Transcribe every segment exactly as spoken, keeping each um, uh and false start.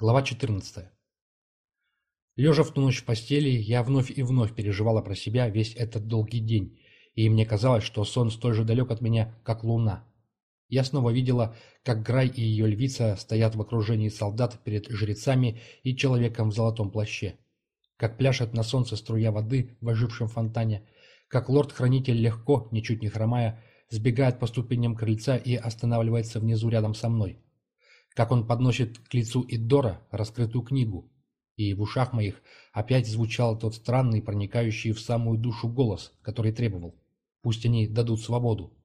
Глава четырнадцатая. Лежа в ту ночь в постели, я вновь и вновь переживала про себя весь этот долгий день, и мне казалось, что сон столь же далек от меня, как луна. Я снова видела, как Грай и ее львица стоят в окружении солдат перед жрецами и человеком в золотом плаще, как пляшет на солнце струя воды в ожившем фонтане, как лорд-хранитель легко, ничуть не хромая, сбегает по ступеням крыльца и останавливается внизу рядом со мной, как он подносит к лицу Иддора раскрытую книгу, и в ушах моих опять звучал тот странный, проникающий в самую душу голос, который требовал: «Пусть они дадут свободу».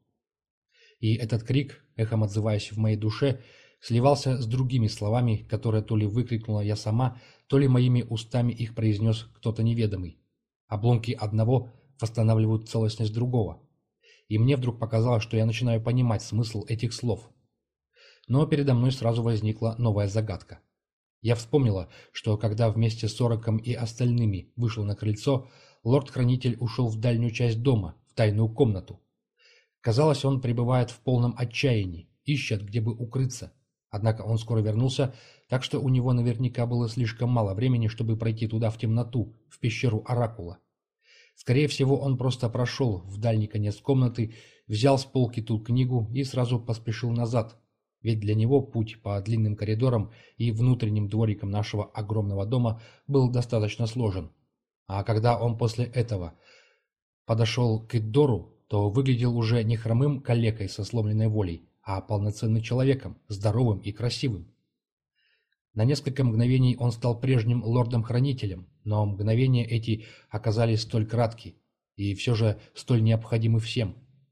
И этот крик, эхом отзываясь в моей душе, сливался с другими словами, которые то ли выкрикнула я сама, то ли моими устами их произнес кто-то неведомый. Обломки одного восстанавливают целостность другого. И мне вдруг показалось, что я начинаю понимать смысл этих слов. Но передо мной сразу возникла новая загадка. Я вспомнила, что когда вместе с Ороком и остальными вышел на крыльцо, лорд-хранитель ушел в дальнюю часть дома, в тайную комнату. Казалось, он пребывает в полном отчаянии, ищет, где бы укрыться. Однако он скоро вернулся, так что у него наверняка было слишком мало времени, чтобы пройти туда в темноту, в пещеру Оракула. Скорее всего, он просто прошел в дальний конец комнаты, взял с полки ту книгу и сразу поспешил назад, ведь для него путь по длинным коридорам и внутренним дворикам нашего огромного дома был достаточно сложен. А когда он после этого подошел к Иддору, то выглядел уже не хромым калекой со сломленной волей, а полноценным человеком, здоровым и красивым. На несколько мгновений он стал прежним лордом-хранителем, но мгновения эти оказались столь кратки и все же столь необходимы всем.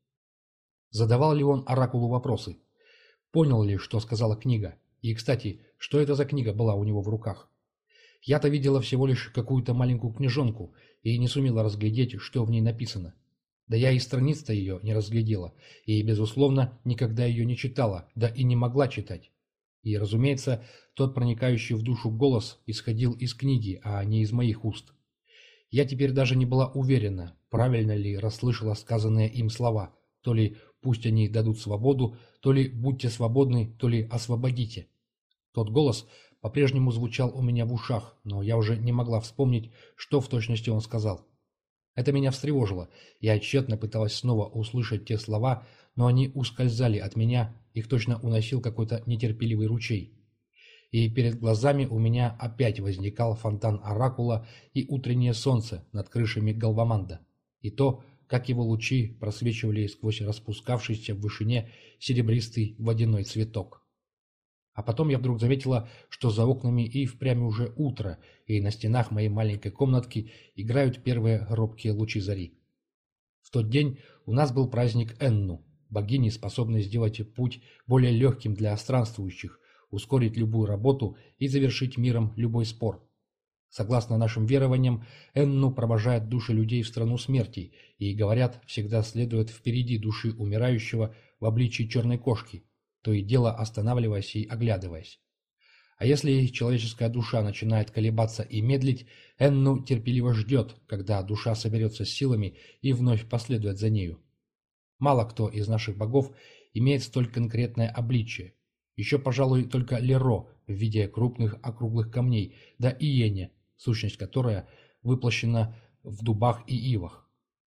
Задавал ли он Оракулу вопросы? Понял ли, что сказала книга? И, кстати, что это за книга была у него в руках? Я-то видела всего лишь какую-то маленькую книжонку и не сумела разглядеть, что в ней написано. Да я и страниц-то ее не разглядела, и, безусловно, никогда ее не читала, да и не могла читать. И, разумеется, тот проникающий в душу голос исходил из книги, а не из моих уст. Я теперь даже не была уверена, правильно ли расслышала сказанные им слова, то ли «пусть они дадут свободу», то ли «будьте свободны», то ли «освободите». Тот голос по-прежнему звучал у меня в ушах, но я уже не могла вспомнить, что в точности он сказал. Это меня встревожило. Я тщетно пыталась снова услышать те слова, но они ускользали от меня, их точно уносил какой-то нетерпеливый ручей. И перед глазами у меня опять возникал фонтан Оракула и утреннее солнце над крышами Галваманда, и то, как его лучи просвечивали сквозь распускавшийся в вышине серебристый водяной цветок. А потом я вдруг заметила, что за окнами и впрямь уже утро, и на стенах моей маленькой комнатки играют первые робкие лучи зари. В тот день у нас был праздник Энну, богини, способной сделать путь более легким для странствующих, ускорить любую работу и завершить миром любой спор. Согласно нашим верованиям, Энну провожает души людей в страну смерти, и, говорят, всегда следует впереди души умирающего в обличии черной кошки, то и дело останавливаясь и оглядываясь. А если человеческая душа начинает колебаться и медлить, Энну терпеливо ждет, когда душа соберется с силами и вновь последует за нею. Мало кто из наших богов имеет столь конкретное обличие. Еще, пожалуй, только Леро в виде крупных округлых камней, да Иене, сущность которая воплощена в дубах и ивах.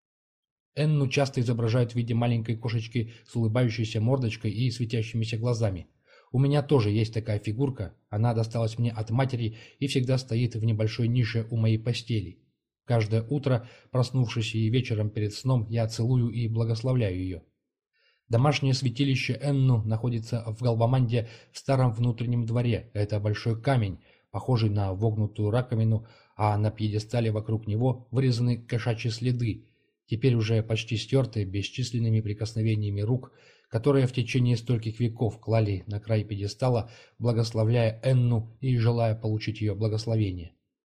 Энну часто изображают в виде маленькой кошечки с улыбающейся мордочкой и светящимися глазами. У меня тоже есть такая фигурка, она досталась мне от матери и всегда стоит в небольшой нише у моей постели. Каждое утро, проснувшись и вечером перед сном, я целую и благословляю ее. Домашнее святилище Энну находится в Галваманде в старом внутреннем дворе. Это большой камень, похожий на вогнутую раковину, а на пьедестале вокруг него вырезаны кошачьи следы, теперь уже почти стертые бесчисленными прикосновениями рук, которые в течение стольких веков клали на край пьедестала, благословляя Энну и желая получить ее благословение.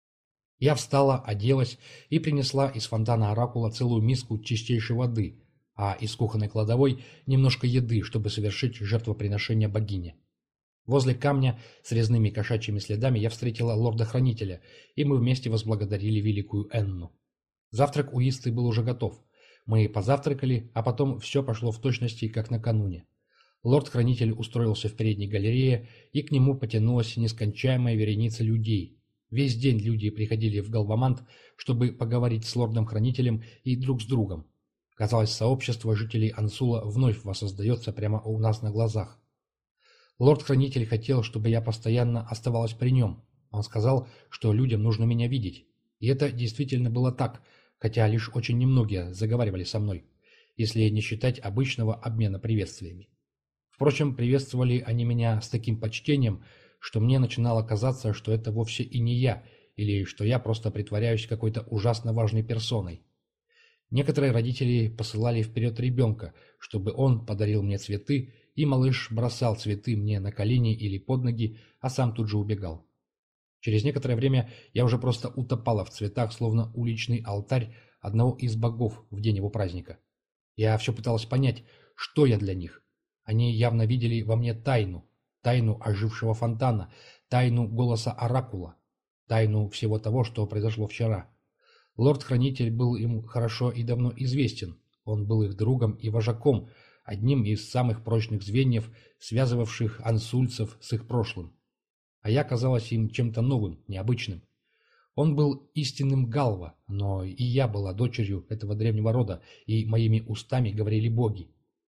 Я встала, оделась и принесла из фонтана Оракула целую миску чистейшей воды, а из кухонной кладовой немножко еды, чтобы совершить жертвоприношение богине. Возле камня с резными кошачьими следами я встретила лорда-хранителя, и мы вместе возблагодарили великую Энну. Завтрак у Исты был уже готов. Мы позавтракали, а потом все пошло в точности, как накануне. Лорд-хранитель устроился в передней галерее, и к нему потянулась нескончаемая вереница людей. Весь день люди приходили в Галвамант, чтобы поговорить с лордом-хранителем и друг с другом. Казалось, сообщество жителей Ансула вновь воссоздается прямо у нас на глазах. Лорд-хранитель хотел, чтобы я постоянно оставалась при нем. Он сказал, что людям нужно меня видеть. И это действительно было так, хотя лишь очень немногие заговаривали со мной, если не считать обычного обмена приветствиями. Впрочем, приветствовали они меня с таким почтением, что мне начинало казаться, что это вовсе и не я, или что я просто притворяюсь какой-то ужасно важной персоной. Некоторые родители посылали вперед ребенка, чтобы он подарил мне цветы, и малыш бросал цветы мне на колени или под ноги, а сам тут же убегал. Через некоторое время я уже просто утопала в цветах, словно уличный алтарь одного из богов в день его праздника. Я все пыталась понять, что я для них. Они явно видели во мне тайну, тайну ожившего фонтана, тайну голоса оракула, тайну всего того, что произошло вчера. Лорд-хранитель был им хорошо и давно известен, он был их другом и вожаком, одним из самых прочных звеньев, связывавших ансульцев с их прошлым. А я казалась им чем-то новым, необычным. Он был истинным Галва, но и я была дочерью этого древнего рода, и моими устами говорили боги.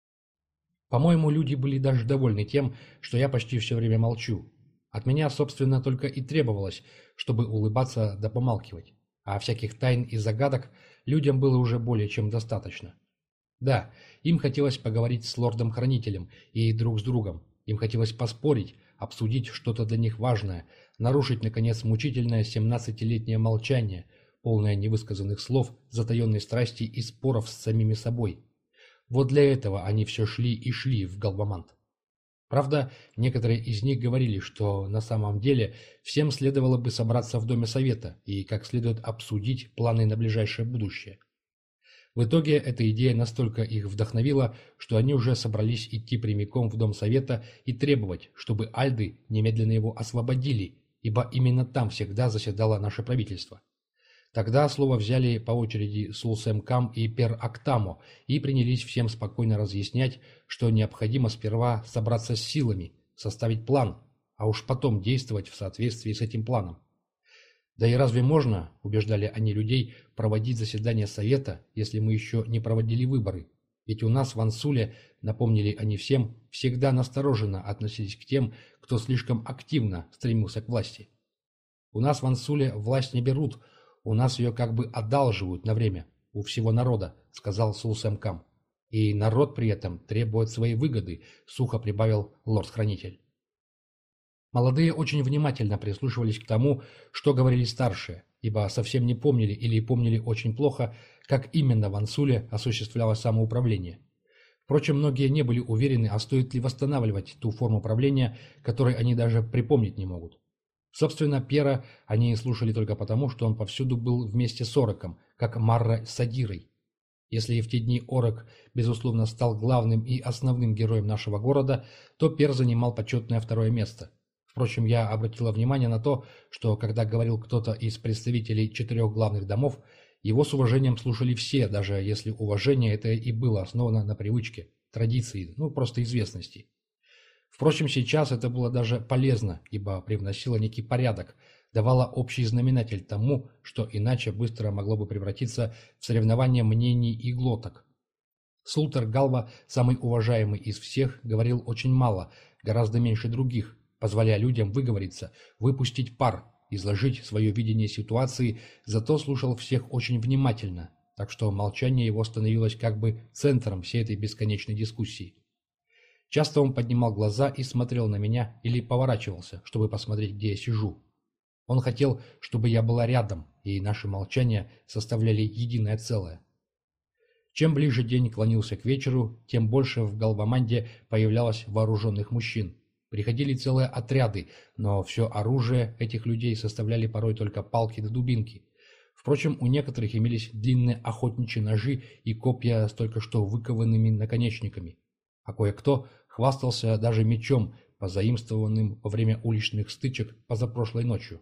По-моему, люди были даже довольны тем, что я почти все время молчу. От меня, собственно, только и требовалось, чтобы улыбаться да помалкивать. А всяких тайн и загадок людям было уже более чем достаточно. Да, им хотелось поговорить с лордом-хранителем и друг с другом. Им хотелось поспорить, обсудить что-то для них важное, нарушить, наконец, мучительное семнадцатилетнее молчание, полное невысказанных слов, затаенной страсти и споров с самими собой. Вот для этого они все шли и шли в Галвамант. Правда, некоторые из них говорили, что на самом деле всем следовало бы собраться в Доме Совета и как следует обсудить планы на ближайшее будущее. В итоге эта идея настолько их вдохновила, что они уже собрались идти прямиком в Дом Совета и требовать, чтобы альды немедленно его освободили, ибо именно там всегда заседало наше правительство. Тогда слово взяли по очереди Сулсем-Кам и Пер-Актамо и принялись всем спокойно разъяснять, что необходимо сперва собраться с силами, составить план, а уж потом действовать в соответствии с этим планом. Да и разве можно, убеждали они людей, проводить заседание Совета, если мы еще не проводили выборы? Ведь у нас в Ансуле, напомнили они всем, всегда настороженно относились к тем, кто слишком активно стремился к власти. У нас в Ансуле власть не берут, у нас ее как бы одалживают на время, у всего народа, сказал Сулсем-Кам. И народ при этом требует своей выгоды, сухо прибавил лорд-хранитель. Молодые очень внимательно прислушивались к тому, что говорили старшие, ибо совсем не помнили или помнили очень плохо, как именно в Ансуле осуществлялось самоуправление. Впрочем, многие не были уверены, а стоит ли восстанавливать ту форму правления, которой они даже припомнить не могут. Собственно, Пера они слушали только потому, что он повсюду был вместе с Ороком, как Марра с Адирой. Если и в те дни Орок, безусловно, стал главным и основным героем нашего города, то Пер занимал почетное второе место. Впрочем, я обратила внимание на то, что, когда говорил кто-то из представителей четырех главных домов, его с уважением слушали все, даже если уважение это и было основано на привычке, традиции, ну, просто известности. Впрочем, сейчас это было даже полезно, ибо привносило некий порядок, давало общий знаменатель тому, что иначе быстро могло бы превратиться в соревнование мнений и глоток. Султер Галва, самый уважаемый из всех, говорил очень мало, гораздо меньше других, позволяя людям выговориться, выпустить пар, изложить свое видение ситуации, зато слушал всех очень внимательно, так что молчание его становилось как бы центром всей этой бесконечной дискуссии. Часто он поднимал глаза и смотрел на меня или поворачивался, чтобы посмотреть, где я сижу. Он хотел, чтобы я была рядом, и наши молчания составляли единое целое. Чем ближе день клонился к вечеру, тем больше в Галваманде появлялось вооруженных мужчин. Приходили целые отряды, но все оружие этих людей составляли порой только палки да дубинки. Впрочем, у некоторых имелись длинные охотничьи ножи и копья с только что выкованными наконечниками. А кое-кто хвастался даже мечом, позаимствованным во время уличных стычек позапрошлой ночью.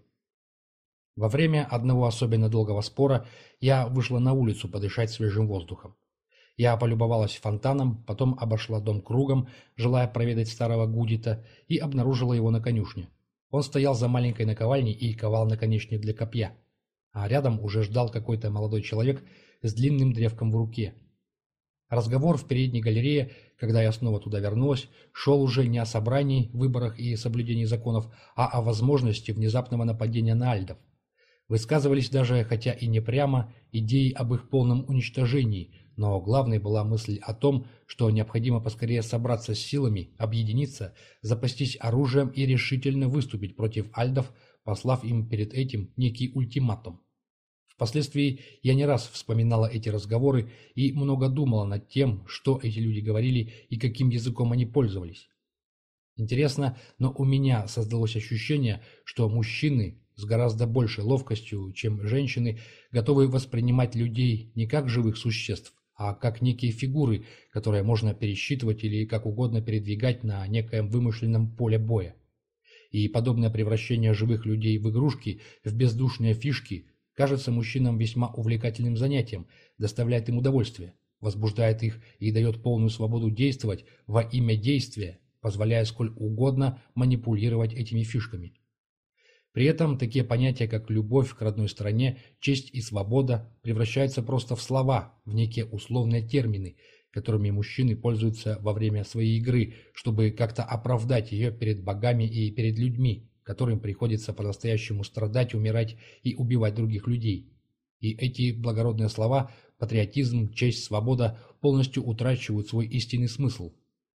Во время одного особенно долгого спора я вышла на улицу подышать свежим воздухом. Я полюбовалась фонтаном, потом обошла дом кругом, желая проведать старого Гудита, и обнаружила его на конюшне. Он стоял за маленькой наковальней и ковал наконечник для копья. А рядом уже ждал какой-то молодой человек с длинным древком в руке. Разговор в передней галерее, когда я снова туда вернулась, шел уже не о собрании, выборах и соблюдении законов, а о возможности внезапного нападения на альдов. Высказывались даже, хотя и не прямо, идеи об их полном уничтожении, но главной была мысль о том, что необходимо поскорее собраться с силами, объединиться, запастись оружием и решительно выступить против альдов, послав им перед этим некий ультиматум. Впоследствии я не раз вспоминала эти разговоры и много думала над тем, что эти люди говорили и каким языком они пользовались. Интересно, но у меня создалось ощущение, что мужчины с гораздо большей ловкостью, чем женщины, готовы воспринимать людей не как живых существ, а как некие фигуры, которые можно пересчитывать или как угодно передвигать на некоем вымышленном поле боя. И подобное превращение живых людей в игрушки, в бездушные фишки, кажется мужчинам весьма увлекательным занятием, доставляет им удовольствие, возбуждает их и дает полную свободу действовать во имя действия, позволяя сколь угодно манипулировать этими фишками. При этом такие понятия, как любовь к родной стране, честь и свобода, превращаются просто в слова, в некие условные термины, которыми мужчины пользуются во время своей игры, чтобы как-то оправдать ее перед богами и перед людьми, которым приходится по-настоящему страдать, умирать и убивать других людей. И эти благородные слова – патриотизм, честь, свобода – полностью утрачивают свой истинный смысл.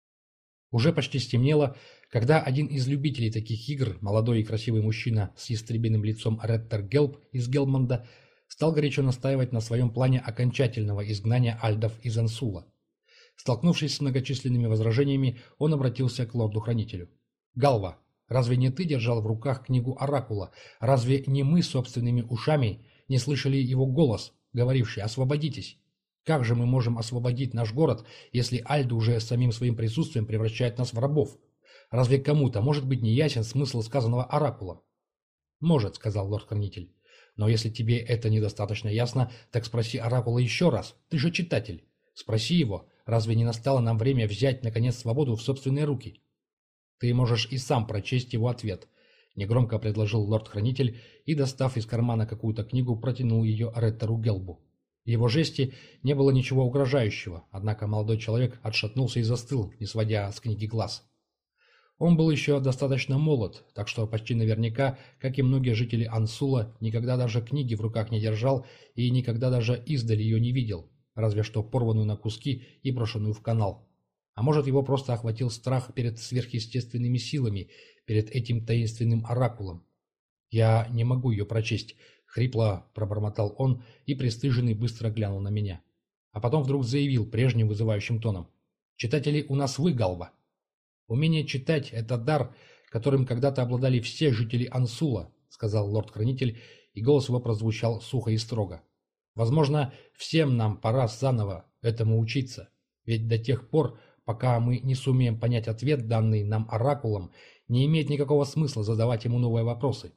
Уже почти стемнело, когда один из любителей таких игр, молодой и красивый мужчина с ястребиным лицом Реттер Гелб из Гелмонда, стал горячо настаивать на своем плане окончательного изгнания альдов из Ансула. Столкнувшись с многочисленными возражениями, он обратился к лорду-хранителю. «Галва, разве не ты держал в руках книгу Оракула? Разве не мы собственными ушами не слышали его голос, говоривший «освободитесь»? Как же мы можем освободить наш город, если альды уже самим своим присутствием превращают нас в рабов? Разве кому-то может быть неясен смысл сказанного Оракула?» «Может», — сказал лорд-хранитель. «Но если тебе это недостаточно ясно, так спроси Оракула еще раз. Ты же читатель. Спроси его, разве не настало нам время взять, наконец, свободу в собственные руки?» «Ты можешь и сам прочесть его ответ», — негромко предложил лорд-хранитель и, достав из кармана какую-то книгу, протянул ее Реттеру Гелбу. В его жесте не было ничего угрожающего, однако молодой человек отшатнулся и застыл, не сводя с книги глаз. Он был еще достаточно молод, так что почти наверняка, как и многие жители Ансула, никогда даже книги в руках не держал и никогда даже издали ее не видел, разве что порванную на куски и брошенную в канал. А может, его просто охватил страх перед сверхъестественными силами, перед этим таинственным оракулом. «Я не могу ее прочесть», — хрипло пробормотал он и, пристыженный, быстро глянул на меня. А потом вдруг заявил прежним вызывающим тоном. «Читатели у нас вы, Галва. Умение читать — это дар, которым когда-то обладали все жители Ансула», — сказал лорд-хранитель, и голос его прозвучал сухо и строго. «Возможно, всем нам пора заново этому учиться, ведь до тех пор, пока мы не сумеем понять ответ, данный нам оракулом, не имеет никакого смысла задавать ему новые вопросы».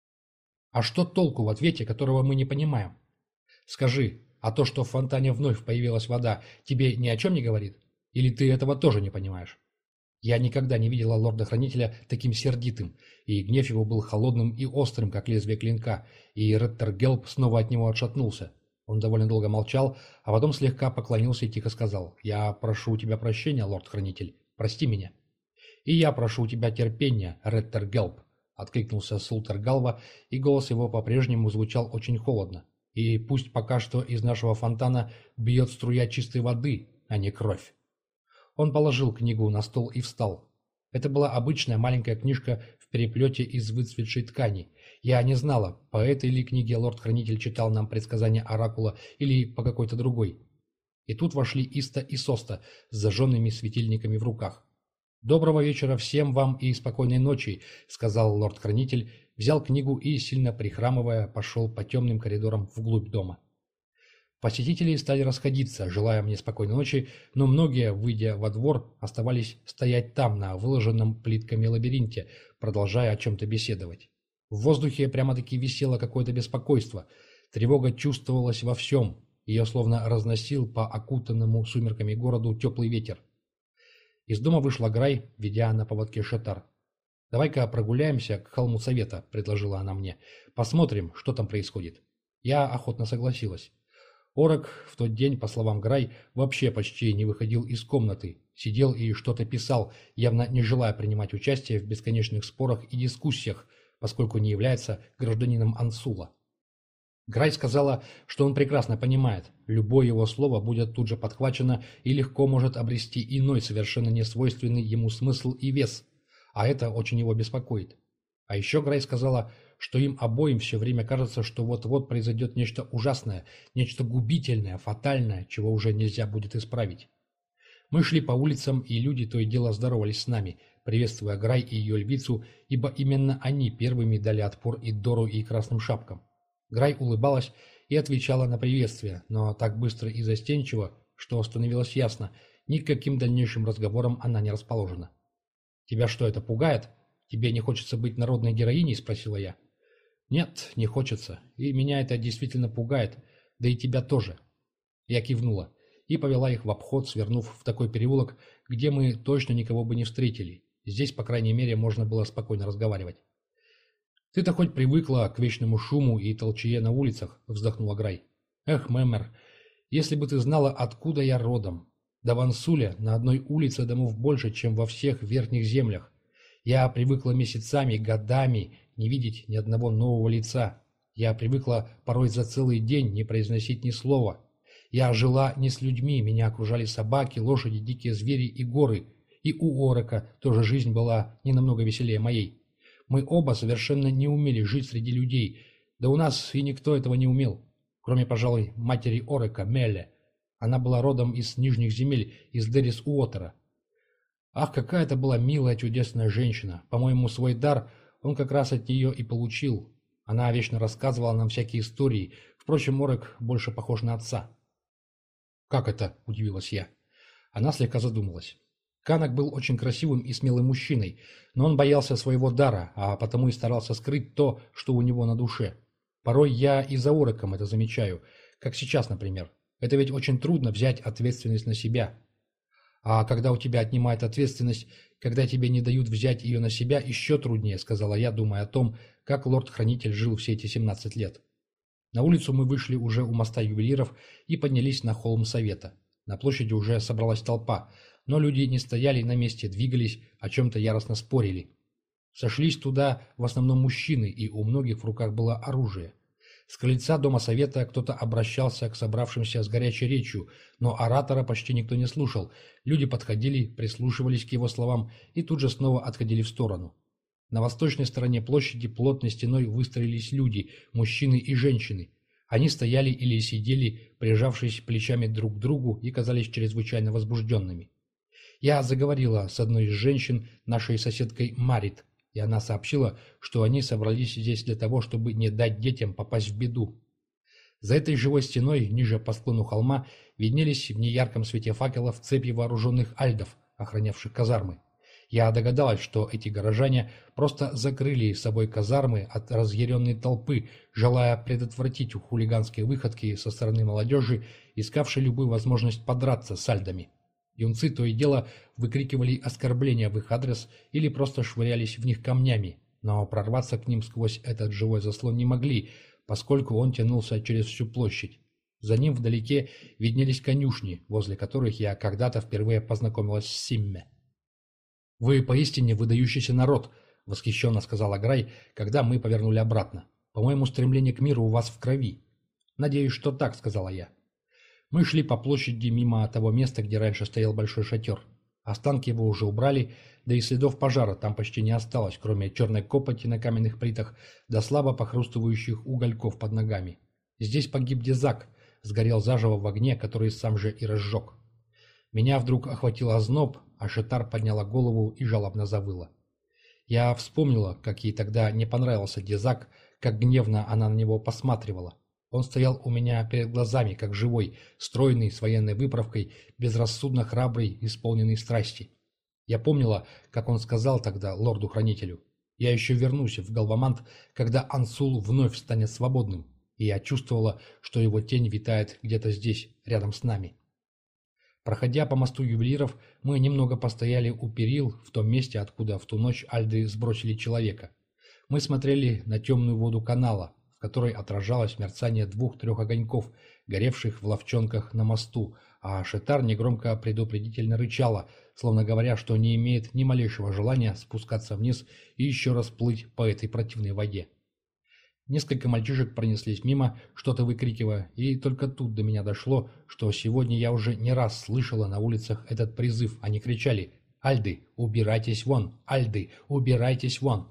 «А что толку в ответе, которого мы не понимаем? Скажи, а то, что в фонтане вновь появилась вода, тебе ни о чем не говорит? Или ты этого тоже не понимаешь?» Я никогда не видела лорда-хранителя таким сердитым, и гнев его был холодным и острым, как лезвие клинка, и Реттер Гелб снова от него отшатнулся. Он довольно долго молчал, а потом слегка поклонился и тихо сказал: «Я прошу у тебя прощения, лорд-хранитель, прости меня». «И я прошу у тебя терпения, Реттер Гелб», — откликнулся Султер Галва, и голос его по-прежнему звучал очень холодно. «И пусть пока что из нашего фонтана бьет струя чистой воды, а не кровь». Он положил книгу на стол и встал. Это была обычная маленькая книжка в переплете из выцветшей ткани. Я не знала, по этой ли книге лорд-хранитель читал нам предсказания оракула или по какой-то другой. И тут вошли Иста и Соста с зажженными светильниками в руках. «Доброго вечера всем вам и спокойной ночи», — сказал лорд-хранитель, взял книгу и, сильно прихрамывая, пошел по темным коридорам вглубь дома. Посетители стали расходиться, желая мне спокойной ночи, но многие, выйдя во двор, оставались стоять там, на выложенном плитками лабиринте, продолжая о чем-то беседовать. В воздухе прямо-таки висело какое-то беспокойство, тревога чувствовалась во всем, Ее словно разносил по окутанному сумерками городу теплый ветер. Из дома вышла Грай, ведя на поводке Шатар. «Давай-ка прогуляемся к холму Совета», — предложила она мне. «Посмотрим, что там происходит». Я охотно согласилась. Орок в тот день, по словам Грай, вообще почти не выходил из комнаты, сидел и что-то писал, явно не желая принимать участие в бесконечных спорах и дискуссиях, поскольку не является гражданином Ансула. Грай сказала, что он прекрасно понимает, любое его слово будет тут же подхвачено и легко может обрести иной, совершенно несвойственный ему смысл и вес, а это очень его беспокоит. А еще Грай сказала, что им обоим все время кажется, что вот-вот произойдет нечто ужасное, нечто губительное, фатальное, чего уже нельзя будет исправить. Мы шли по улицам, и люди то и дело здоровались с нами, приветствуя Грай и ее львицу, ибо именно они первыми дали отпор и Дору, и Красным Шапкам. Грай улыбалась и отвечала на приветствие, но так быстро и застенчиво, что становилось ясно, ни к каким дальнейшим разговорам она не расположена. «Тебя что, это пугает? Тебе не хочется быть народной героиней?» – спросила я. «Нет, не хочется, и меня это действительно пугает, да и тебя тоже». Я кивнула и повела их в обход, свернув в такой переулок, где мы точно никого бы не встретили. Здесь, по крайней мере, можно было спокойно разговаривать. «Ты-то хоть привыкла к вечному шуму и толчее на улицах», — вздохнула Грай. «Эх, Мэмер, если бы ты знала, откуда я родом. До Вансуля на одной улице домов больше, чем во всех верхних землях. Я привыкла месяцами, годами не видеть ни одного нового лица. Я привыкла порой за целый день не произносить ни слова. Я жила не с людьми, меня окружали собаки, лошади, дикие звери и горы. И у Орока тоже жизнь была не намного веселее моей. Мы оба совершенно не умели жить среди людей, да у нас и никто этого не умел, кроме, пожалуй, матери Орока, Мелле. Она была родом из нижних земель, из Деррис-Уотера. Ах, какая это была милая, чудесная женщина. По-моему, свой дар он как раз от нее и получил. Она вечно рассказывала нам всякие истории. Впрочем, Орок больше похож на отца. «Как это?» – удивилась я. Она слегка задумалась. Канак был очень красивым и смелым мужчиной, но он боялся своего дара, а потому и старался скрыть то, что у него на душе. Порой я и за Ороком это замечаю, как сейчас, например. Это ведь очень трудно взять ответственность на себя. А когда у тебя отнимают ответственность, когда тебе не дают взять ее на себя, еще труднее, сказала я, думая о том, как лорд-хранитель жил все эти семнадцать лет. На улицу мы вышли уже у моста ювелиров и поднялись на холм Совета. На площади уже собралась толпа, но люди не стояли на месте, двигались, о чем-то яростно спорили. Сошлись туда в основном мужчины, и у многих в руках было оружие. С крыльца Дома Совета кто-то обращался к собравшимся с горячей речью, но оратора почти никто не слушал. Люди подходили, прислушивались к его словам и тут же снова отходили в сторону. На восточной стороне площади плотной стеной выстроились люди, мужчины и женщины. Они стояли или сидели, прижавшись плечами друг к другу, и казались чрезвычайно возбужденными. Я заговорила с одной из женщин, нашей соседкой Марит, и она сообщила, что они собрались здесь для того, чтобы не дать детям попасть в беду. За этой живой стеной, ниже по склону холма, виднелись в неярком свете факелов цепи вооруженных альдов, охранявших казармы. Я догадалась, что эти горожане просто закрыли собой казармы от разъяренной толпы, желая предотвратить хулиганские выходки со стороны молодежи, искавшей любую возможность подраться с альдами. Юнцы то и дело выкрикивали оскорбления в их адрес или просто швырялись в них камнями, но прорваться к ним сквозь этот живой заслон не могли, поскольку он тянулся через всю площадь. За ним вдалеке виднелись конюшни, возле которых я когда-то впервые познакомилась с Симме. «Вы поистине выдающийся народ», — восхищенно сказала Грай, когда мы повернули обратно. «По-моему, стремление к миру у вас в крови». «Надеюсь, что так», — сказала я. Мы шли по площади мимо того места, где раньше стоял большой шатер. Останки его уже убрали, да и следов пожара там почти не осталось, кроме черной копоти на каменных плитах да слабо похрустывающих угольков под ногами. Здесь погиб Дезак, сгорел заживо в огне, который сам же и разжег. Меня вдруг охватил озноб, а Шатар подняла голову и жалобно завыла. Я вспомнила, как ей тогда не понравился Дезак, как гневно она на него посматривала. Он стоял у меня перед глазами, как живой, стройный, с военной выправкой, безрассудно храбрый, исполненный страсти. Я помнила, как он сказал тогда лорду-хранителю: «Я еще вернусь в Галвамант, когда Ансул вновь станет свободным. и я чувствовала, что его тень витает где-то здесь, рядом с нами. Проходя по мосту ювелиров, мы немного постояли у перил в том месте, откуда в ту ночь альды сбросили человека. Мы смотрели на темную воду канала, в которой отражалось мерцание двух-трех огоньков, горевших в ловчонках на мосту, а Шетар негромко предупредительно рычала, словно говоря, что не имеет ни малейшего желания спускаться вниз и еще раз плыть по этой противной воде. Несколько мальчишек пронеслись мимо, что-то выкрикивая, и только тут до меня дошло, что сегодня я уже не раз слышала на улицах этот призыв. Они кричали: «Альды, убирайтесь вон! Альды, убирайтесь вон!»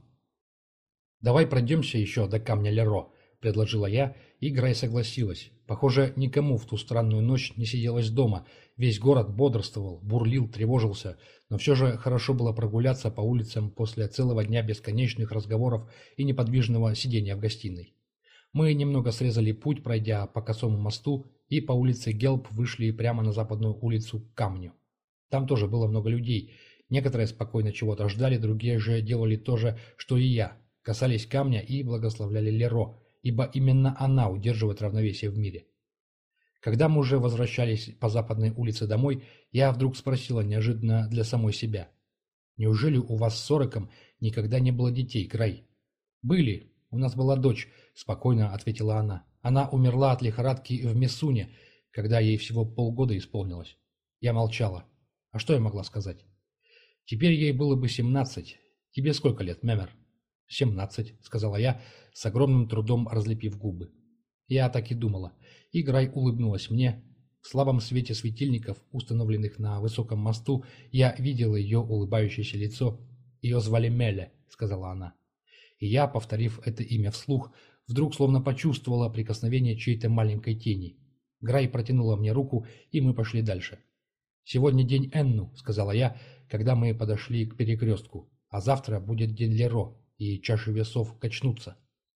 «Давай пройдемся еще до камня Леро», — предложила я, и Грай согласилась. Похоже, никому в ту странную ночь не сиделось дома. Весь город бодрствовал, бурлил, тревожился, но все же хорошо было прогуляться по улицам после целого дня бесконечных разговоров и неподвижного сидения в гостиной. Мы немного срезали путь, пройдя по косому мосту, и по улице Гелп вышли прямо на западную улицу к камню. Там тоже было много людей. Некоторые спокойно чего-то ждали, другие же делали то же, что и я, касались камня и благословляли Леро, ибо именно она удерживает равновесие в мире. Когда мы уже возвращались по западной улице домой, я вдруг спросила неожиданно для самой себя: «Неужели у вас с Ореком никогда не было детей, Грай?» «Были. У нас была дочь», — спокойно ответила она. «Она умерла от лихорадки в Мессуне, когда ей всего полгода исполнилось». Я молчала. А что я могла сказать? «Теперь ей было бы семнадцать. Тебе сколько лет, Мемер?» «Семнадцать», — сказала я, с огромным трудом разлепив губы. Я так и думала. И Грай улыбнулась мне. В слабом свете светильников, установленных на высоком мосту, я видела ее улыбающееся лицо. «Ее звали Меле», — сказала она. И я, повторив это имя вслух, вдруг словно почувствовала прикосновение чьей-то маленькой тени. Грай протянула мне руку, и мы пошли дальше. «Сегодня день Энну», — сказала я, когда мы подошли к перекрестку. «А завтра будет день Леро, и чаши весов качнутся».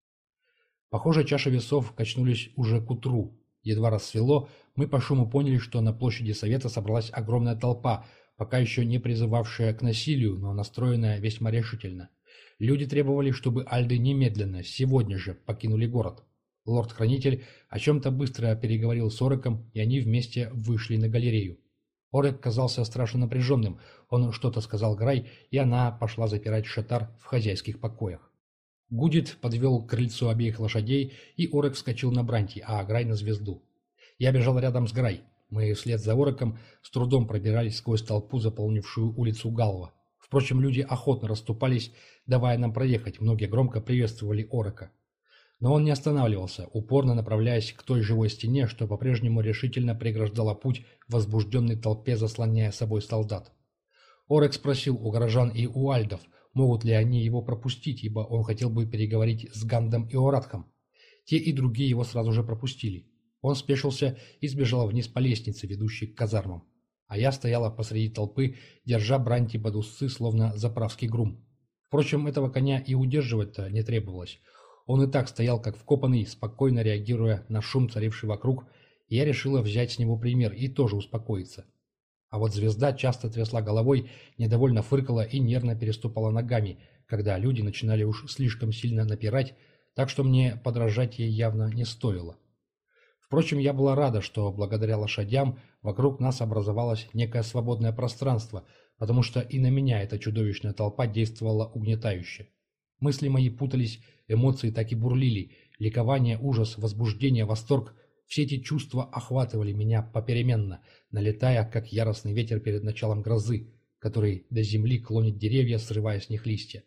Похоже, чаши весов качнулись уже к утру. Едва рассвело, мы по шуму поняли, что на площади Совета собралась огромная толпа, пока еще не призывавшая к насилию, но настроенная весьма решительно. Люди требовали, чтобы альды немедленно, сегодня же, покинули город. Лорд-хранитель о чем-то быстро переговорил с Ореком, и они вместе вышли на галерею. Орек казался страшно напряженным, он что-то сказал Грай, и она пошла запирать Шетар в хозяйских покоях. Гудит подвел к крыльцу обеих лошадей, и Орек вскочил на Бранти, а Грай на звезду. Я бежал рядом с Грай. Мы вслед за Ореком с трудом пробирались сквозь толпу, заполнившую улицу Галва. Впрочем, люди охотно расступались, давая нам проехать, многие громко приветствовали Орека. Но он не останавливался, упорно направляясь к той живой стене, что по-прежнему решительно преграждала путь возбужденной толпе, заслоняя собой солдат. Орек спросил у горожан и у альдов, могут ли они его пропустить, ибо он хотел бы переговорить с Гандом и Оратхом. Те и другие его сразу же пропустили. Он спешился и сбежал вниз по лестнице, ведущей к казармам. А я стояла посреди толпы, держа Бранти под усы, словно заправский грум. Впрочем, этого коня и удерживать-то не требовалось. Он и так стоял как вкопанный, спокойно реагируя на шум, царивший вокруг, и я решила взять с него пример и тоже успокоиться. А вот звезда часто трясла головой, недовольно фыркала и нервно переступала ногами, когда люди начинали уж слишком сильно напирать, так что мне подражать ей явно не стоило. Впрочем, я была рада, что благодаря лошадям вокруг нас образовалось некое свободное пространство, потому что и на меня эта чудовищная толпа действовала угнетающе. Мысли мои путались, эмоции так и бурлили, ликование, ужас, возбуждение, восторг. Все эти чувства охватывали меня попеременно, налетая, как яростный ветер перед началом грозы, который до земли клонит деревья, срывая с них листья.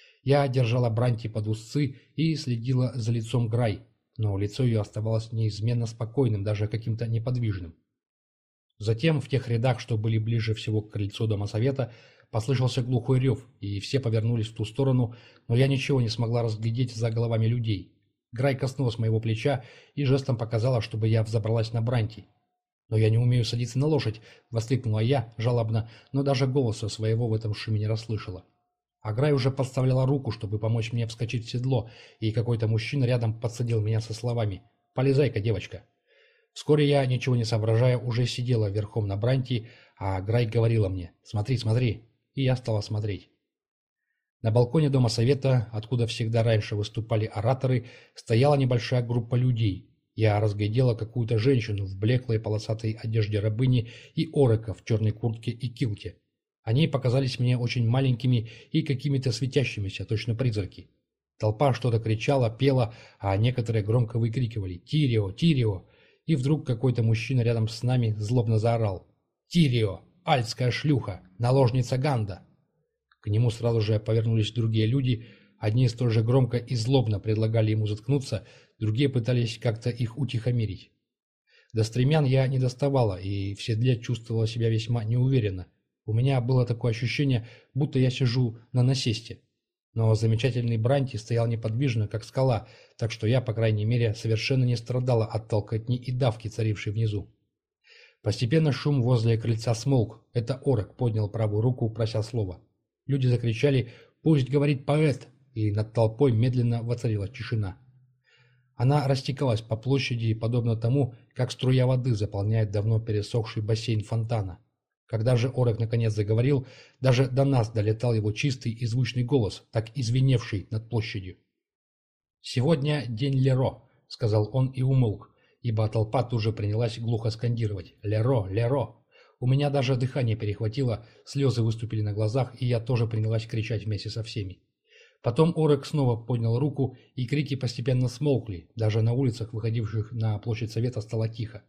Я держала Бранти под узцы и следила за лицом Грай, но лицо ее оставалось неизменно спокойным, даже каким-то неподвижным. Затем в тех рядах, что были ближе всего к крыльцу Дома Совета, послышался глухой рев, и все повернулись в ту сторону, но я ничего не смогла разглядеть за головами людей. Грай коснулась моего плеча и жестом показала, чтобы я взобралась на Бранти. «Но я не умею садиться на лошадь!» — воскликнула я жалобно, но даже голоса своего в этом шуме не расслышала. А Грай уже подставляла руку, чтобы помочь мне вскочить в седло, и какой-то мужчина рядом подсадил меня со словами: «Полезай-ка, девочка!» Вскоре я, ничего не соображая, уже сидела верхом на Бранти, а Грай говорила мне: «Смотри, смотри!» И я стала смотреть. На балконе Дома Совета, откуда всегда раньше выступали ораторы, стояла небольшая группа людей. Я разглядела какую-то женщину в блеклой полосатой одежде рабыни и Орека в черной куртке и килте. Они показались мне очень маленькими и какими-то светящимися, точно призраки. Толпа что-то кричала, пела, а некоторые громко выкрикивали «Тирио! Тирио!». И вдруг какой-то мужчина рядом с нами злобно заорал «Тирио! Альтская шлюха! Наложница Ганда!». К нему сразу же повернулись другие люди, одни столь же громко и злобно предлагали ему заткнуться, другие пытались как-то их утихомирить. До стремян я не доставала и в седле чувствовала себя весьма неуверенно. У меня было такое ощущение, будто я сижу на насесте. Но замечательный Бранти стоял неподвижно, как скала, так что я, по крайней мере, совершенно не страдала от толкотни и давки, царившей внизу. Постепенно шум возле крыльца смолк. Это Орек поднял правую руку, прося слова. Люди закричали «Пусть говорит поэт!» и над толпой медленно воцарилась тишина. Она растекалась по площади, подобно тому, как струя воды заполняет давно пересохший бассейн фонтана. Когда же Орек наконец заговорил, даже до нас долетал его чистый и звучный голос, так извиневший над площадью. «Сегодня день Леро», — сказал он и умолк, ибо толпа тут же принялась глухо скандировать «Леро! Леро!». У меня даже дыхание перехватило, слезы выступили на глазах, и я тоже принялась кричать вместе со всеми. Потом Орек снова поднял руку, и крики постепенно смолкли, даже на улицах, выходивших на площадь Совета, стало тихо.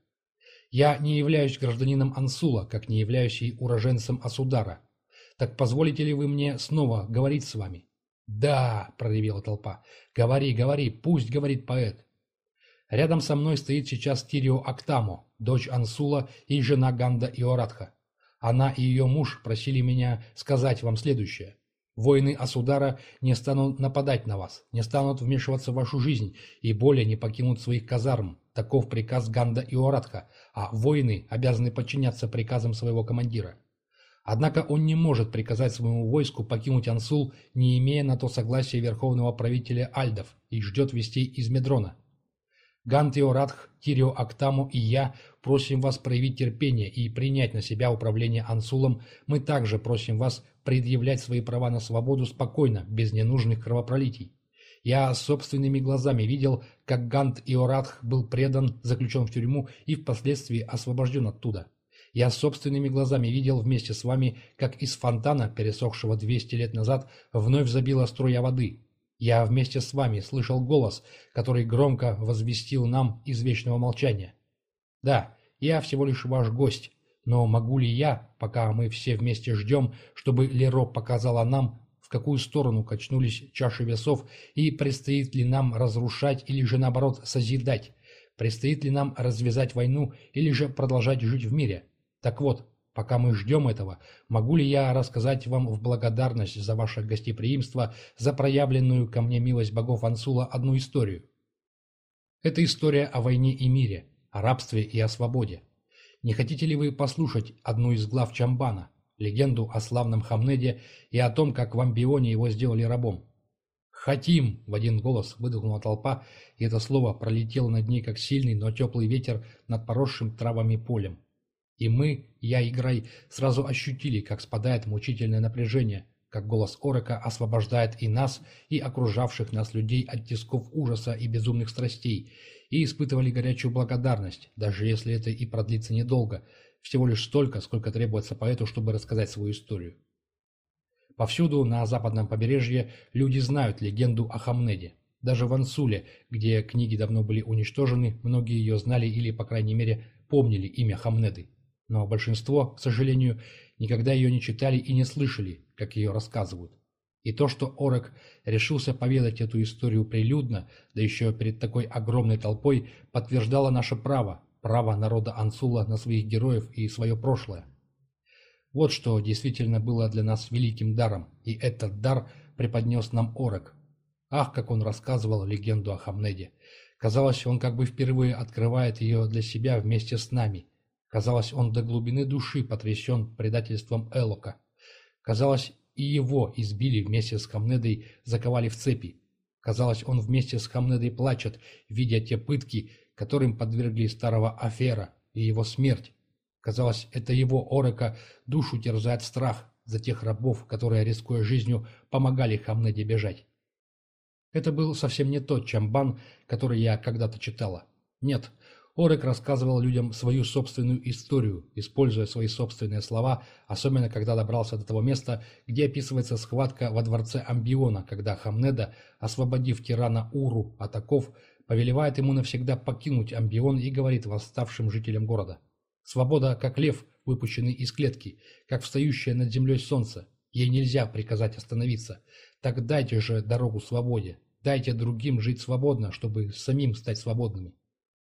Я не являюсь гражданином Ансула, как не являюсь и уроженцем Асудара. Так позволите ли вы мне снова говорить с вами? Да, проревела толпа. Говори, говори, пусть говорит поэт. Рядом со мной стоит сейчас Тирио Актамо, дочь Ансула и жена Ганда Иоратха. Она и ее муж просили меня сказать вам следующее. Воины Асудара не станут нападать на вас, не станут вмешиваться в вашу жизнь и более не покинут своих казарм. Таков приказ Ганда Иоратха, а воины обязаны подчиняться приказам своего командира. Однако он не может приказать своему войску покинуть Ансул, не имея на то согласия верховного правителя Альдов, и ждет вестей из Медрона. Ганд Иоратх, Тирио Актамо и я просим вас проявить терпение и принять на себя управление Ансулом. Мы также просим вас предъявлять свои права на свободу спокойно, без ненужных кровопролитий. Я собственными глазами видел, как Ганд Иоратх был предан, заключен в тюрьму и впоследствии освобожден оттуда. Я собственными глазами видел вместе с вами, как из фонтана, пересохшего двести лет назад, вновь забила струя воды. Я вместе с вами слышал голос, который громко возвестил нам из вечного молчания. Да, я всего лишь ваш гость, но могу ли я, пока мы все вместе ждем, чтобы Леро показала нам, в какую сторону качнулись чаши весов, и предстоит ли нам разрушать или же, наоборот, созидать? Предстоит ли нам развязать войну или же продолжать жить в мире? Так вот, пока мы ждем этого, могу ли я рассказать вам в благодарность за ваше гостеприимство, за проявленную ко мне милость богов Ансула одну историю? Это история о войне и мире, о рабстве и о свободе. Не хотите ли вы послушать одну из глав Чамбана, легенду о славном Хамнеде и о том, как в Амбионе его сделали рабом? «Хотим!» — в один голос выдохнула толпа, и это слово пролетело над ней, как сильный, но теплый ветер над поросшим травами полем. И мы, я и Грай, сразу ощутили, как спадает мучительное напряжение, как голос Орека освобождает и нас, и окружавших нас людей от тисков ужаса и безумных страстей, и испытывали горячую благодарность, даже если это и продлится недолго, всего лишь столько, сколько требуется поэту, чтобы рассказать свою историю. Повсюду на западном побережье люди знают легенду о Хамнеде. Даже в Ансуле, где книги давно были уничтожены, многие ее знали или, по крайней мере, помнили имя Хамнеды. Но большинство, к сожалению, никогда ее не читали и не слышали, как ее рассказывают. И то, что Орек решился поведать эту историю прилюдно, да еще перед такой огромной толпой, подтверждало наше право, право народа Ансула на своих героев и свое прошлое. Вот что действительно было для нас великим даром, и этот дар преподнес нам Орек. Ах, как он рассказывал легенду о Хамнеде! Казалось, он как бы впервые открывает ее для себя вместе с нами. Казалось, он до глубины души потрясен предательством Элока. Казалось, и его избили вместе с Хамнедой, заковали в цепи. Казалось, он вместе с Хамнедой плачет, видя те пытки, которым подвергли старого Афера, и его смерть. Казалось, это его Орека душу терзает страх, за тех рабов, которые, рискуя жизнью, помогали Хамнеде бежать. Это был совсем не тот Чамбан, который я когда-то читала. Нет, Орек рассказывал людям свою собственную историю, используя свои собственные слова, особенно когда добрался до того места, где описывается схватка во дворце Амбиона, когда Хамнеда, освободив тирана Уру от оков, повелевает ему навсегда покинуть Амбион и говорит восставшим жителям города: «Свобода, как лев, выпущенный из клетки, как встающее над землей солнце. Ей нельзя приказать остановиться. Так дайте же дорогу свободе. Дайте другим жить свободно, чтобы самим стать свободными».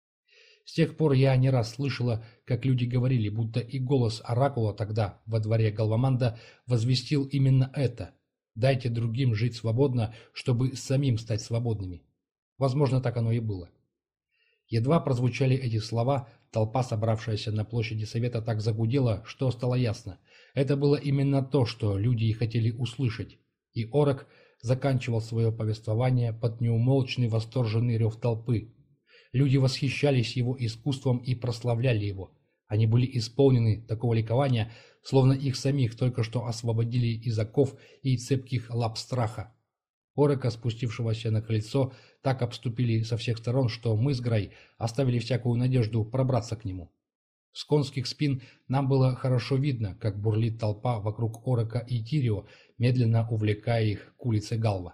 С тех пор я не раз слышала, как люди говорили, будто и голос оракула тогда во дворе Галваманда возвестил именно это: «Дайте другим жить свободно, чтобы самим стать свободными». Возможно, так оно и было. Едва прозвучали эти слова, толпа, собравшаяся на площади Совета, так загудела, что стало ясно. Это было именно то, что люди и хотели услышать. И Орек заканчивал свое повествование под неумолчный восторженный рев толпы. Люди восхищались его искусством и прославляли его. Они были исполнены такого ликования, словно их самих только что освободили из оков и цепких лап страха. Орека, спустившегося на крыльцо, так обступили со всех сторон, что мы с Грай оставили всякую надежду пробраться к нему. С конских спин нам было хорошо видно, как бурлит толпа вокруг Орека и Тирио, медленно увлекая их к улице Галва.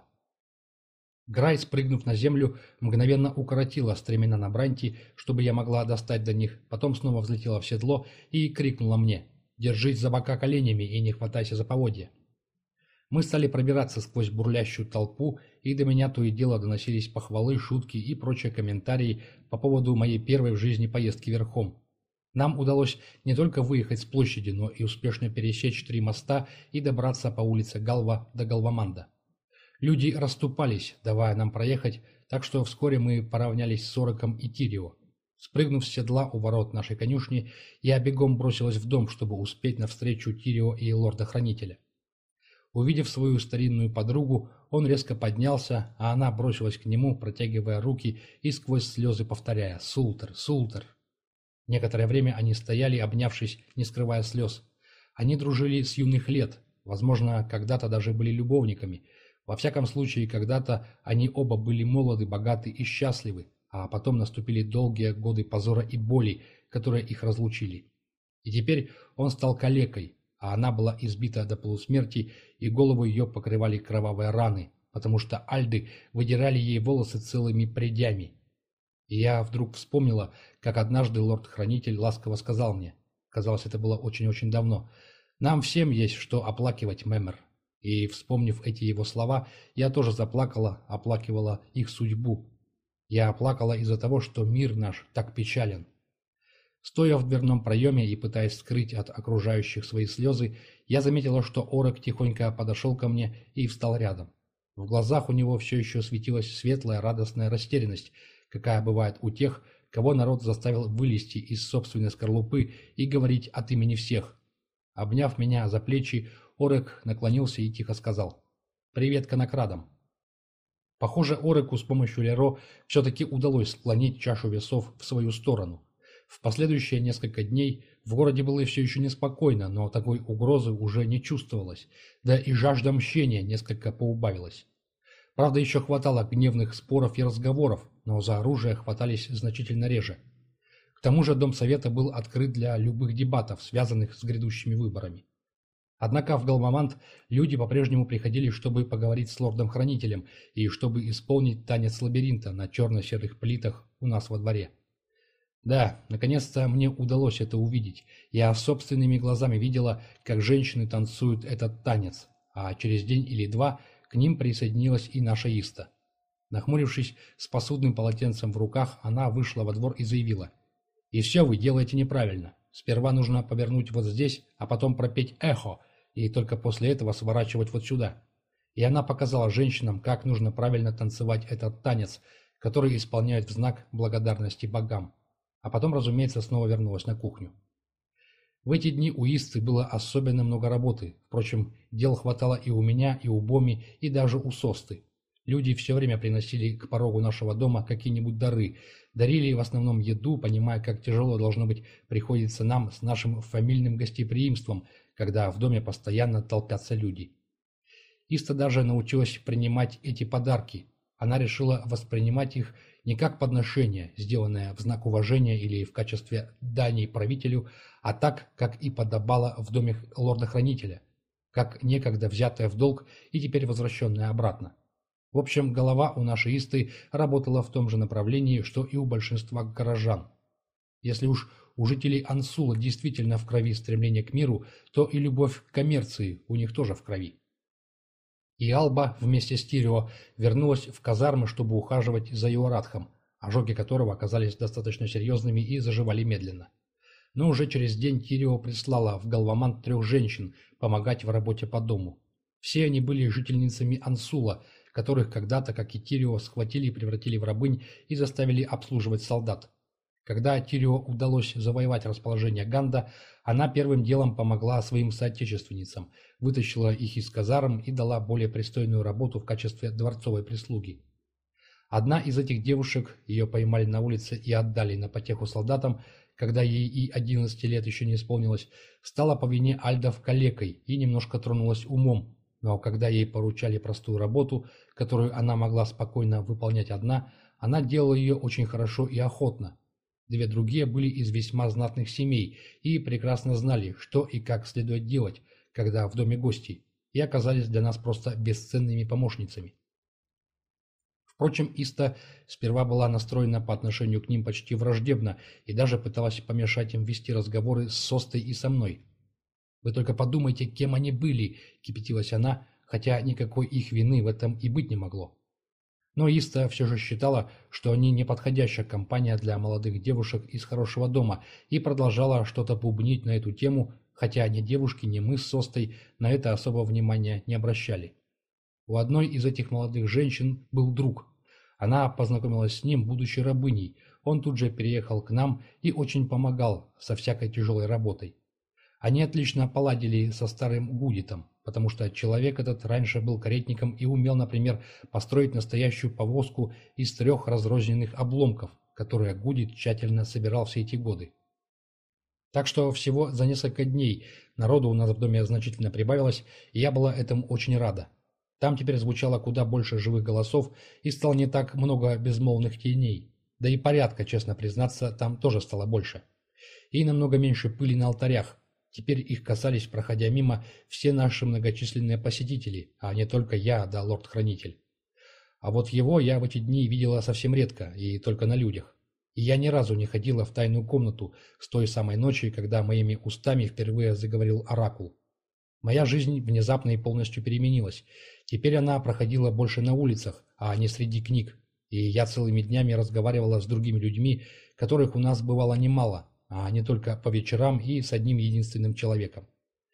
Грай, спрыгнув на землю, мгновенно укоротила стремена на бранти, чтобы я могла достать до них, потом снова взлетела в седло и крикнула мне: «Держись за бока коленями и не хватайся за поводья». Мы стали пробираться сквозь бурлящую толпу, и до меня то и дело доносились похвалы, шутки и прочие комментарии по поводу моей первой в жизни поездки верхом. Нам удалось не только выехать с площади, но и успешно пересечь три моста и добраться по улице Галва до Галваманда. Люди расступались, давая нам проехать, так что вскоре мы поравнялись с Ореком и Тирио. Спрыгнув с седла у ворот нашей конюшни, я бегом бросилась в дом, чтобы успеть навстречу Тирио и лорда-хранителя. Увидев свою старинную подругу, он резко поднялся, а она бросилась к нему, протягивая руки и сквозь слезы повторяя: «Султер, Султер». Некоторое время они стояли, обнявшись, не скрывая слез. Они дружили с юных лет, возможно, когда-то даже были любовниками. Во всяком случае, когда-то они оба были молоды, богаты и счастливы, а потом наступили долгие годы позора и боли, которые их разлучили. И теперь он стал калекой, а она была избита до полусмерти, и голову ее покрывали кровавые раны, потому что альды выдирали ей волосы целыми прядями. И я вдруг вспомнила, как однажды лорд-хранитель ласково сказал мне, казалось, это было очень-очень давно: «Нам всем есть что оплакивать, Мэмер». И, вспомнив эти его слова, я тоже заплакала, оплакивала их судьбу. Я оплакала из-за того, что мир наш так печален. Стоя в дверном проеме и пытаясь скрыть от окружающих свои слезы, я заметила, что Орек тихонько подошел ко мне и встал рядом. В глазах у него все еще светилась светлая, радостная растерянность, какая бывает у тех, кого народ заставил вылезти из собственной скорлупы и говорить от имени всех. Обняв меня за плечи, Орек наклонился и тихо сказал: «Привет конокрадам». Похоже, Ореку с помощью Леро все-таки удалось склонить чашу весов в свою сторону. В последующие несколько дней в городе было все еще неспокойно, но такой угрозы уже не чувствовалось, да и жажда мщения несколько поубавилась. Правда, еще хватало гневных споров и разговоров, но за оружие хватались значительно реже. К тому же Дом Совета был открыт для любых дебатов, связанных с грядущими выборами. Однако в Галваманд люди по-прежнему приходили, чтобы поговорить с лордом-хранителем и чтобы исполнить танец лабиринта на черно-серых плитах у нас во дворе. Да, наконец-то мне удалось это увидеть. Я собственными глазами видела, как женщины танцуют этот танец, а через день или два к ним присоединилась и наша Иста. Нахмурившись с посудным полотенцем в руках, она вышла во двор и заявила: «И все вы делаете неправильно. Сперва нужно повернуть вот здесь, а потом пропеть эхо, и только после этого сворачивать вот сюда». И она показала женщинам, как нужно правильно танцевать этот танец, который исполняют в знак благодарности богам. А потом, разумеется, снова вернулась на кухню. В эти дни у Исты было особенно много работы. Впрочем, дел хватало и у меня, и у Боми, и даже у Состы. Люди все время приносили к порогу нашего дома какие-нибудь дары, дарили в основном еду, понимая, как тяжело должно быть приходится нам с нашим фамильным гостеприимством, когда в доме постоянно толпятся люди. Иста даже научилась принимать эти подарки. Она решила воспринимать их не как подношение, сделанное в знак уважения или в качестве дани правителю, а так, как и подобало в доме лорда-хранителя, как некогда взятое в долг и теперь возвращенное обратно. В общем, голова у нашей Исты работала в том же направлении, что и у большинства горожан. Если уж у жителей Ансула действительно в крови стремление к миру, то и любовь к коммерции у них тоже в крови. И Алба вместе с Тирио вернулась в казармы, чтобы ухаживать за Иорадхом, ожоги которого оказались достаточно серьезными и заживали медленно. Но уже через день Тирио прислала в Галвамант трех женщин помогать в работе по дому. Все они были жительницами Ансула, которых когда-то, как и Тирио, схватили и превратили в рабынь и заставили обслуживать солдат. Когда Тирио удалось завоевать расположение Ганда, она первым делом помогла своим соотечественницам, вытащила их из казарм и дала более пристойную работу в качестве дворцовой прислуги. Одна из этих девушек, ее поймали на улице и отдали на потеху солдатам, когда ей и одиннадцати лет еще не исполнилось, стала по вине альдов калекой и немножко тронулась умом, но когда ей поручали простую работу, которую она могла спокойно выполнять одна, она делала ее очень хорошо и охотно. Две другие были из весьма знатных семей и прекрасно знали, что и как следует делать, когда в доме гости, и оказались для нас просто бесценными помощницами. Впрочем, Иста сперва была настроена по отношению к ним почти враждебно и даже пыталась помешать им вести разговоры с Состой и со мной. «Вы только подумайте, кем они были», — кипятилась она, хотя никакой их вины в этом и быть не могло. Но Иста все же считала, что они неподходящая компания для молодых девушек из хорошего дома, и продолжала что-то бубнить на эту тему, хотя ни девушки, ни мы с Состой на это особо внимания не обращали. У одной из этих молодых женщин был друг. Она познакомилась с ним, будучи рабыней. Он тут же переехал к нам и очень помогал со всякой тяжелой работой. Они отлично поладили со старым Гудитом, потому что человек этот раньше был каретником и умел, например, построить настоящую повозку из трех разрозненных обломков, которые Гудит тщательно собирал все эти годы. Так что всего за несколько дней народу у нас в доме значительно прибавилось, и я была этому очень рада. Там теперь звучало куда больше живых голосов и стало не так много безмолвных теней. Да и порядка, честно признаться, там тоже стало больше. И намного меньше пыли на алтарях. Теперь их касались, проходя мимо, все наши многочисленные посетители, а не только я, да лорд-хранитель. А вот его я в эти дни видела совсем редко и только на людях. И я ни разу не ходила в тайную комнату с той самой ночи, когда моими устами впервые заговорил оракул. Моя жизнь внезапно и полностью переменилась. Теперь она проходила больше на улицах, а не среди книг. И я целыми днями разговаривала с другими людьми, которых у нас бывало немало, а не только по вечерам и с одним единственным человеком.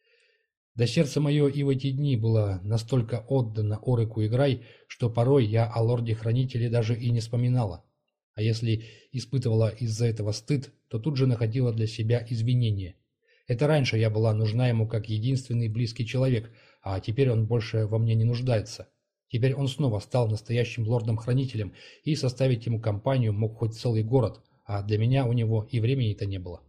Да сердце мое и в эти дни было настолько отдано Орику Играй, что порой я о лорде-хранителе даже и не вспоминала. А если испытывала из-за этого стыд, то тут же находила для себя извинения. Это раньше я была нужна ему как единственный близкий человек, а теперь он больше во мне не нуждается. Теперь он снова стал настоящим лордом-хранителем, и составить ему компанию мог хоть целый город, а для меня у него и времени-то не было.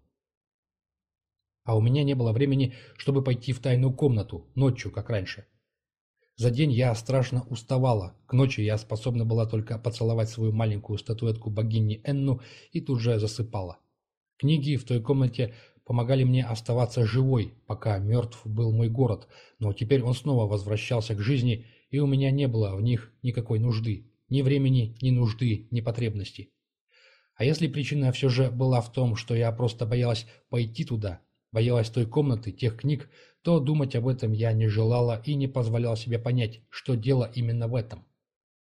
А у меня не было времени, чтобы пойти в тайную комнату, ночью, как раньше. За день я страшно уставала, к ночи я способна была только поцеловать свою маленькую статуэтку богини Энну и тут же засыпала. Книги в той комнате помогали мне оставаться живой, пока мертв был мой город, но теперь он снова возвращался к жизни, и у меня не было в них никакой нужды, ни времени, ни нужды, ни потребности. А если причина все же была в том, что я просто боялась пойти туда, боялась той комнаты, тех книг, то думать об этом я не желала и не позволяла себе понять, что дело именно в этом.